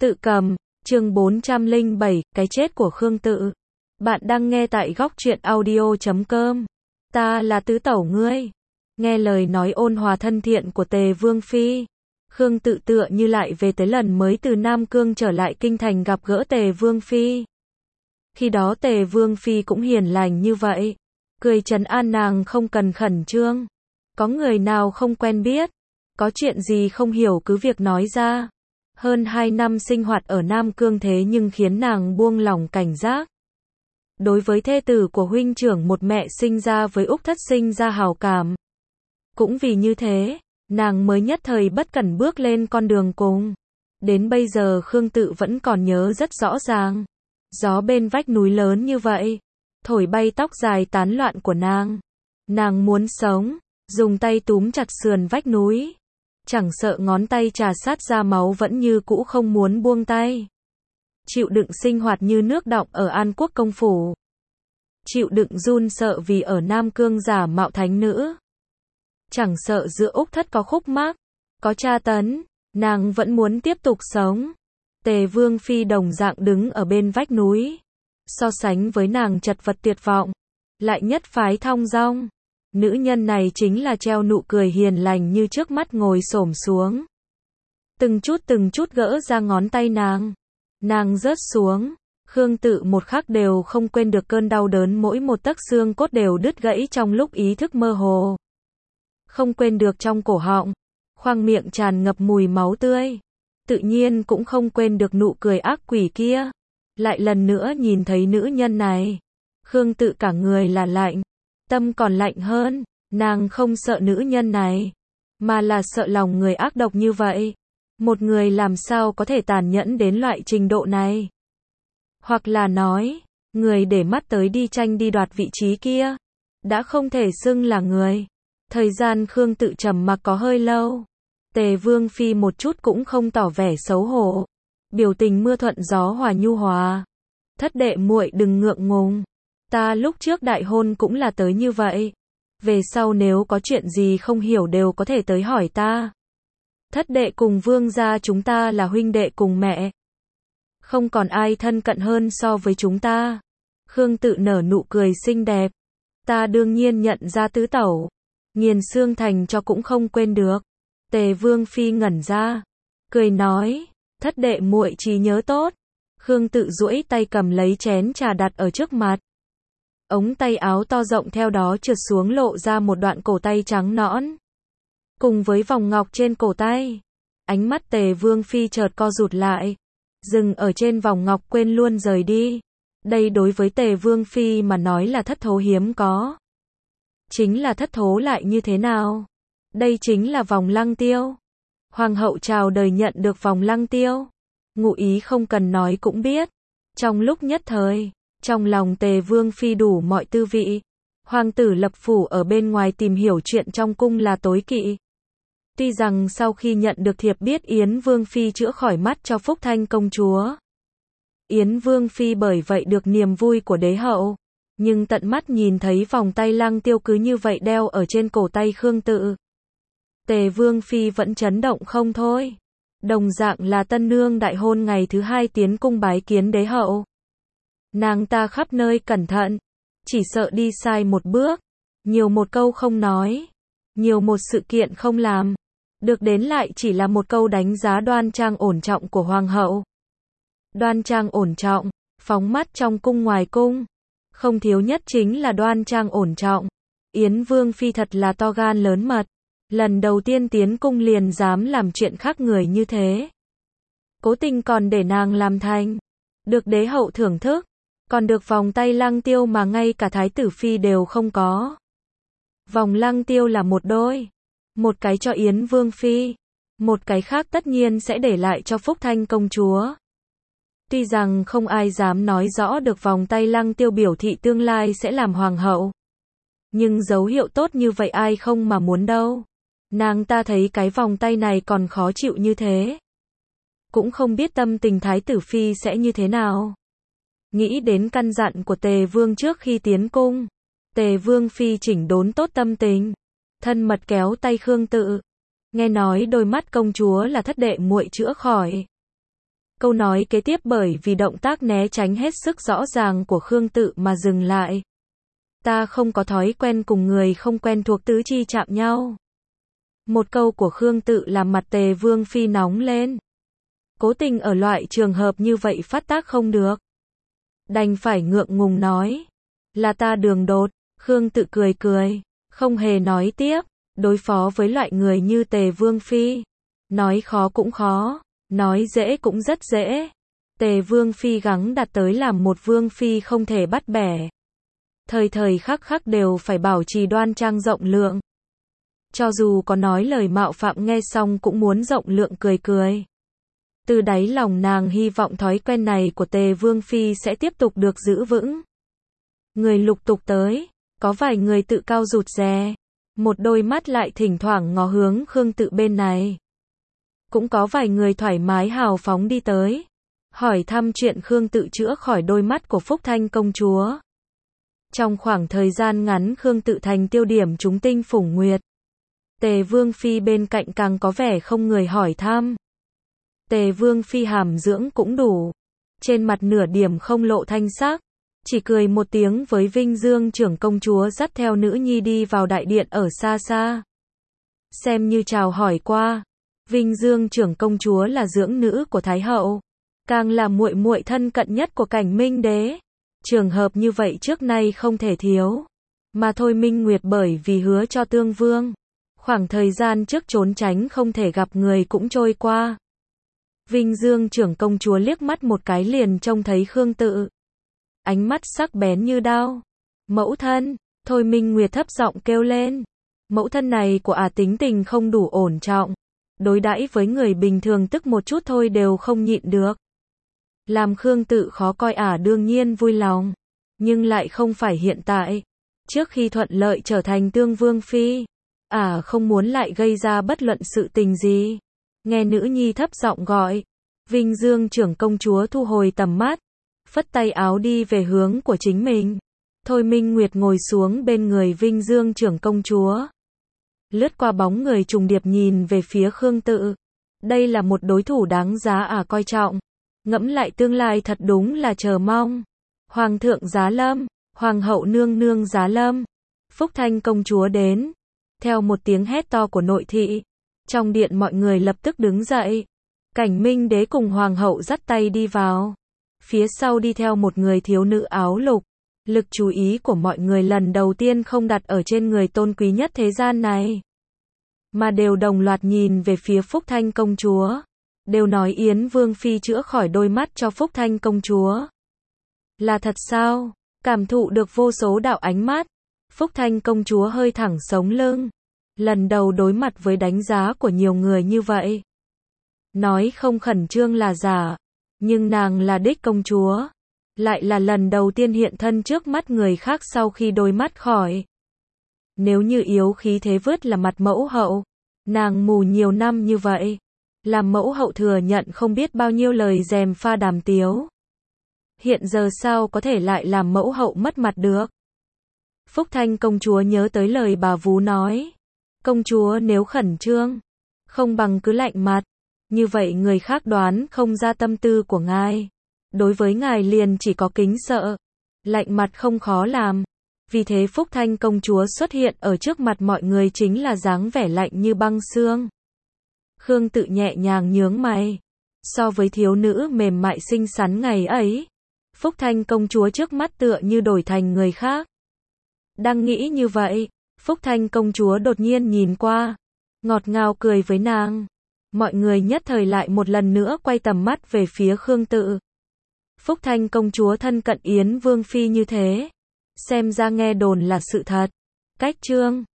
Tự cầm, chương 407, cái chết của Khương Tự. Bạn đang nghe tại góc truyện audio.com. Ta là tứ tẩu ngươi. Nghe lời nói ôn hòa thân thiện của Tề Vương Phi. Khương Tự tựa như lại về tới lần mới từ Nam Cương trở lại kinh thành gặp gỡ Tề Vương Phi. Khi đó Tề Vương Phi cũng hiền lành như vậy. Cười trấn an nàng không cần khẩn trương. Có người nào không quen biết. Có chuyện gì không hiểu cứ việc nói ra. Hơn 2 năm sinh hoạt ở Nam Cương thế nhưng khiến nàng buông lỏng cảnh giác. Đối với thê tử của huynh trưởng một mẹ sinh ra với Úc Thất sinh ra hảo cảm. Cũng vì như thế, nàng mới nhất thời bất cẩn bước lên con đường cùng. Đến bây giờ Khương Tự vẫn còn nhớ rất rõ ràng. Gió bên vách núi lớn như vậy, thổi bay tóc dài tán loạn của nàng. Nàng muốn sống, dùng tay túm chặt sườn vách núi. Chẳng sợ ngón tay trà sát ra máu vẫn như cũ không muốn buông tay. Chịu đựng sinh hoạt như nước đọng ở An Quốc công phủ. Chịu đựng run sợ vì ở Nam Cương giả mạo thánh nữ. Chẳng sợ giữa Úc Thất có khúc mắc, có tra tấn, nàng vẫn muốn tiếp tục sống. Tề Vương Phi đồng dạng đứng ở bên vách núi. So sánh với nàng chật vật tuyệt vọng, lại nhất phái thong dong. Nữ nhân này chính là treo nụ cười hiền lành như trước mắt ngồi xổm xuống. Từng chút gỡ ra ngón tay nàng. Nàng rớt xuống. Khương Tự một khắc đều không quên được cơn đau đớn mỗi một tấc xương cốt đều đứt gãy trong lúc ý thức mơ hồ. Không quên được trong cổ họng, khoang miệng tràn ngập mùi máu tươi. Tự nhiên cũng không quên được nụ cười ác quỷ kia. Lại lần nữa nhìn thấy nữ nhân này. Khương Tự cả người là lạnh. Tâm còn lạnh hơn, nàng không sợ nữ nhân này, mà là sợ lòng người ác độc như vậy. Một người làm sao có thể tàn nhẫn đến loại trình độ này? Hoặc là nói, người để mắt tới đi tranh đi đoạt vị trí kia, đã không thể xưng là người. Thời gian Khương Tự trầm mặc có hơi lâu. Tề Vương Phi một chút cũng không tỏ vẻ xấu hổ. Biểu tình mưa thuận gió hòa nhu hòa. Thất đệ muội đừng ngượng ngùng. Ta lúc trước đại hôn cũng là tới như vậy. Về sau nếu có chuyện gì không hiểu đều có thể tới hỏi ta. Thất đệ cùng vương gia chúng ta là huynh đệ cùng mẹ. Không còn ai thân cận hơn so với chúng ta. Khương Tự nở nụ cười xinh đẹp. Ta đương nhiên nhận ra tứ tẩu. Nghiền xương thành cho cũng không quên được. Tề Vương Phi ngẩn ra. Cười nói. Thất đệ muội trí nhớ tốt. Khương Tự duỗi tay cầm lấy chén trà đặt ở trước mặt. Ống tay áo to rộng theo đó trượt xuống lộ ra một đoạn cổ tay trắng nõn. Cùng với vòng ngọc trên cổ tay. Ánh mắt Tề Vương Phi chợt co rụt lại. Dừng ở trên vòng ngọc quên luôn rời đi. Đây đối với Tề Vương Phi mà nói là thất thố hiếm có. Chính là thất thố lại như thế nào? Đây chính là vòng lăng tiêu. Hoàng hậu chào đời nhận được vòng lăng tiêu. Ngụ ý không cần nói cũng biết. Trong lúc nhất thời, trong lòng Tề Vương Phi đủ mọi tư vị. Hoàng tử lập phủ ở bên ngoài tìm hiểu chuyện trong cung là tối kỵ. Tuy rằng sau khi nhận được thiệp biết Yến Vương Phi chữa khỏi mắt cho Phúc Thanh công chúa. Yến Vương Phi bởi vậy được niềm vui của đế hậu. Nhưng tận mắt nhìn thấy vòng tay lăng tiêu cứ như vậy đeo ở trên cổ tay Khương Tự. Tề Vương Phi vẫn chấn động không thôi. Đồng dạng là tân nương đại hôn ngày thứ 2 tiến cung bái kiến đế hậu. Nàng ta khắp nơi cẩn thận, chỉ sợ đi sai một bước, nhiều một câu không nói, nhiều một sự kiện không làm, được đến lại chỉ là một câu đánh giá đoan trang ổn trọng của hoàng hậu. Đoan trang ổn trọng, phóng mắt trong cung ngoài cung, không thiếu nhất chính là đoan trang ổn trọng. Yến Vương Phi thật là to gan lớn mật, lần đầu tiên tiến cung liền dám làm chuyện khác người như thế. Cố tình còn để nàng làm thành, được đế hậu thưởng thức. Còn được vòng tay lăng tiêu mà ngay cả thái tử phi đều không có. Vòng lăng tiêu là một đôi. Một cái cho Yến Vương Phi. Một cái khác tất nhiên sẽ để lại cho Phúc Thanh công chúa. Tuy rằng không ai dám nói rõ được vòng tay lăng tiêu biểu thị tương lai sẽ làm hoàng hậu. Nhưng dấu hiệu tốt như vậy ai không mà muốn đâu. Nàng ta thấy cái vòng tay này còn khó chịu như thế. Cũng không biết tâm tình thái tử phi sẽ như thế nào. Nghĩ đến căn dặn của Tề Vương trước khi tiến cung. Tề Vương Phi chỉnh đốn tốt tâm tình. Thân mật kéo tay Khương Tự. Nghe nói đôi mắt công chúa là thất đệ muội chữa khỏi. Câu nói kế tiếp bởi vì động tác né tránh hết sức rõ ràng của Khương Tự mà dừng lại. Ta không có thói quen cùng người không quen thuộc tứ chi chạm nhau. Một câu của Khương Tự làm mặt Tề Vương Phi nóng lên. Cố tình ở loại trường hợp như vậy phát tác không được. Đành phải ngượng ngùng nói. Là ta đường đột. Khương Tự cười cười. Không hề nói tiếp. Đối phó với loại người như Tề Vương Phi. Nói khó cũng khó. Nói dễ cũng rất dễ. Tề Vương Phi gắng đặt tới làm một Vương Phi không thể bắt bẻ. Thời thời khắc khắc đều phải bảo trì đoan trang rộng lượng. Cho dù có nói lời mạo phạm nghe xong cũng muốn rộng lượng cười cười. Từ đáy lòng nàng hy vọng thói quen này của Tề Vương Phi sẽ tiếp tục được giữ vững. Người lục tục tới, có vài người tự cao rụt rè, một đôi mắt lại thỉnh thoảng ngó hướng Khương Tự bên này. Cũng có vài người thoải mái hào phóng đi tới, hỏi thăm chuyện Khương Tự chữa khỏi đôi mắt của Phúc Thanh công chúa. Trong khoảng thời gian ngắn Khương Tự thành tiêu điểm chúng tinh phủng nguyệt. Tề Vương Phi bên cạnh càng có vẻ không người hỏi thăm. Tề Vương Phi hàm dưỡng cũng đủ. Trên mặt nửa điểm không lộ thanh sắc. Chỉ cười một tiếng với Vinh Dương trưởng công chúa dắt theo nữ nhi đi vào đại điện ở xa xa. Xem như chào hỏi qua. Vinh Dương trưởng công chúa là dưỡng nữ của Thái hậu. Càng là muội muội thân cận nhất của Cảnh Minh đế. Trường hợp như vậy trước nay không thể thiếu. Mà thôi Minh Nguyệt bởi vì hứa cho Tương Vương. Khoảng thời gian trước trốn tránh không thể gặp người cũng trôi qua. Vinh Dương trưởng công chúa liếc mắt một cái liền trông thấy Khương Tự. Ánh mắt sắc bén như đao. Mẫu thân, thôi Minh Nguyệt thấp giọng kêu lên. Mẫu thân này của tính tình không đủ ổn trọng. Đối đãi với người bình thường tức một chút thôi đều không nhịn được. Làm Khương Tự khó coi đương nhiên vui lòng. Nhưng lại không phải hiện tại. Trước khi thuận lợi trở thành Tương Vương Phi. Không muốn lại gây ra bất luận sự tình gì. Nghe nữ nhi thấp giọng gọi. Vinh Dương trưởng công chúa thu hồi tầm mắt. Phất tay áo đi về hướng của chính mình. Thôi Minh Nguyệt ngồi xuống bên người Vinh Dương trưởng công chúa. Lướt qua bóng người trùng điệp nhìn về phía Khương Tự. Đây là một đối thủ đáng giá coi trọng. Ngẫm lại tương lai thật đúng là chờ mong. Hoàng thượng giá lâm, Hoàng hậu nương nương giá lâm. Phúc Thanh công chúa đến. Theo một tiếng hét to của nội thị. Trong điện mọi người lập tức đứng dậy. Cảnh Minh đế cùng Hoàng hậu dắt tay đi vào. Phía sau đi theo một người thiếu nữ áo lục. Lực chú ý của mọi người lần đầu tiên không đặt ở trên người tôn quý nhất thế gian này. Mà đều đồng loạt nhìn về phía Phúc Thanh công chúa. Đều nói Yến Vương Phi chữa khỏi đôi mắt cho Phúc Thanh công chúa. Là thật sao? Cảm thụ được vô số đạo ánh mắt. Phúc Thanh công chúa hơi thẳng sống lưng. Lần đầu đối mặt với đánh giá của nhiều người như vậy. Nói không khẩn trương là giả. Nhưng nàng là đích công chúa. Lại là lần đầu tiên hiện thân trước mắt người khác sau khi đôi mắt khỏi. Nếu như yếu khí thế vứt là mặt mẫu hậu. Nàng mù nhiều năm như vậy. Làm mẫu hậu thừa nhận không biết bao nhiêu lời dèm pha đàm tiếu. Hiện giờ sao có thể lại làm mẫu hậu mất mặt được. Phúc Thanh công chúa nhớ tới lời bà vú nói. Công chúa nếu khẩn trương. Không bằng cứ lạnh mặt. Như vậy người khác đoán không ra tâm tư của ngài. Đối với ngài liền chỉ có kính sợ. Lạnh mặt không khó làm. Vì thế Phúc Thanh công chúa xuất hiện ở trước mặt mọi người chính là dáng vẻ lạnh như băng xương. Khương Tự nhẹ nhàng nhướng mày. So với thiếu nữ mềm mại xinh xắn ngày ấy. Phúc Thanh công chúa trước mắt tựa như đổi thành người khác. Đang nghĩ như vậy. Phúc Thanh công chúa đột nhiên nhìn qua. Ngọt ngào cười với nàng. Mọi người nhất thời lại một lần nữa quay tầm mắt về phía Khương Tự. Phúc Thanh công chúa thân cận Yến Vương Phi như thế. Xem ra nghe đồn là sự thật. Cách chương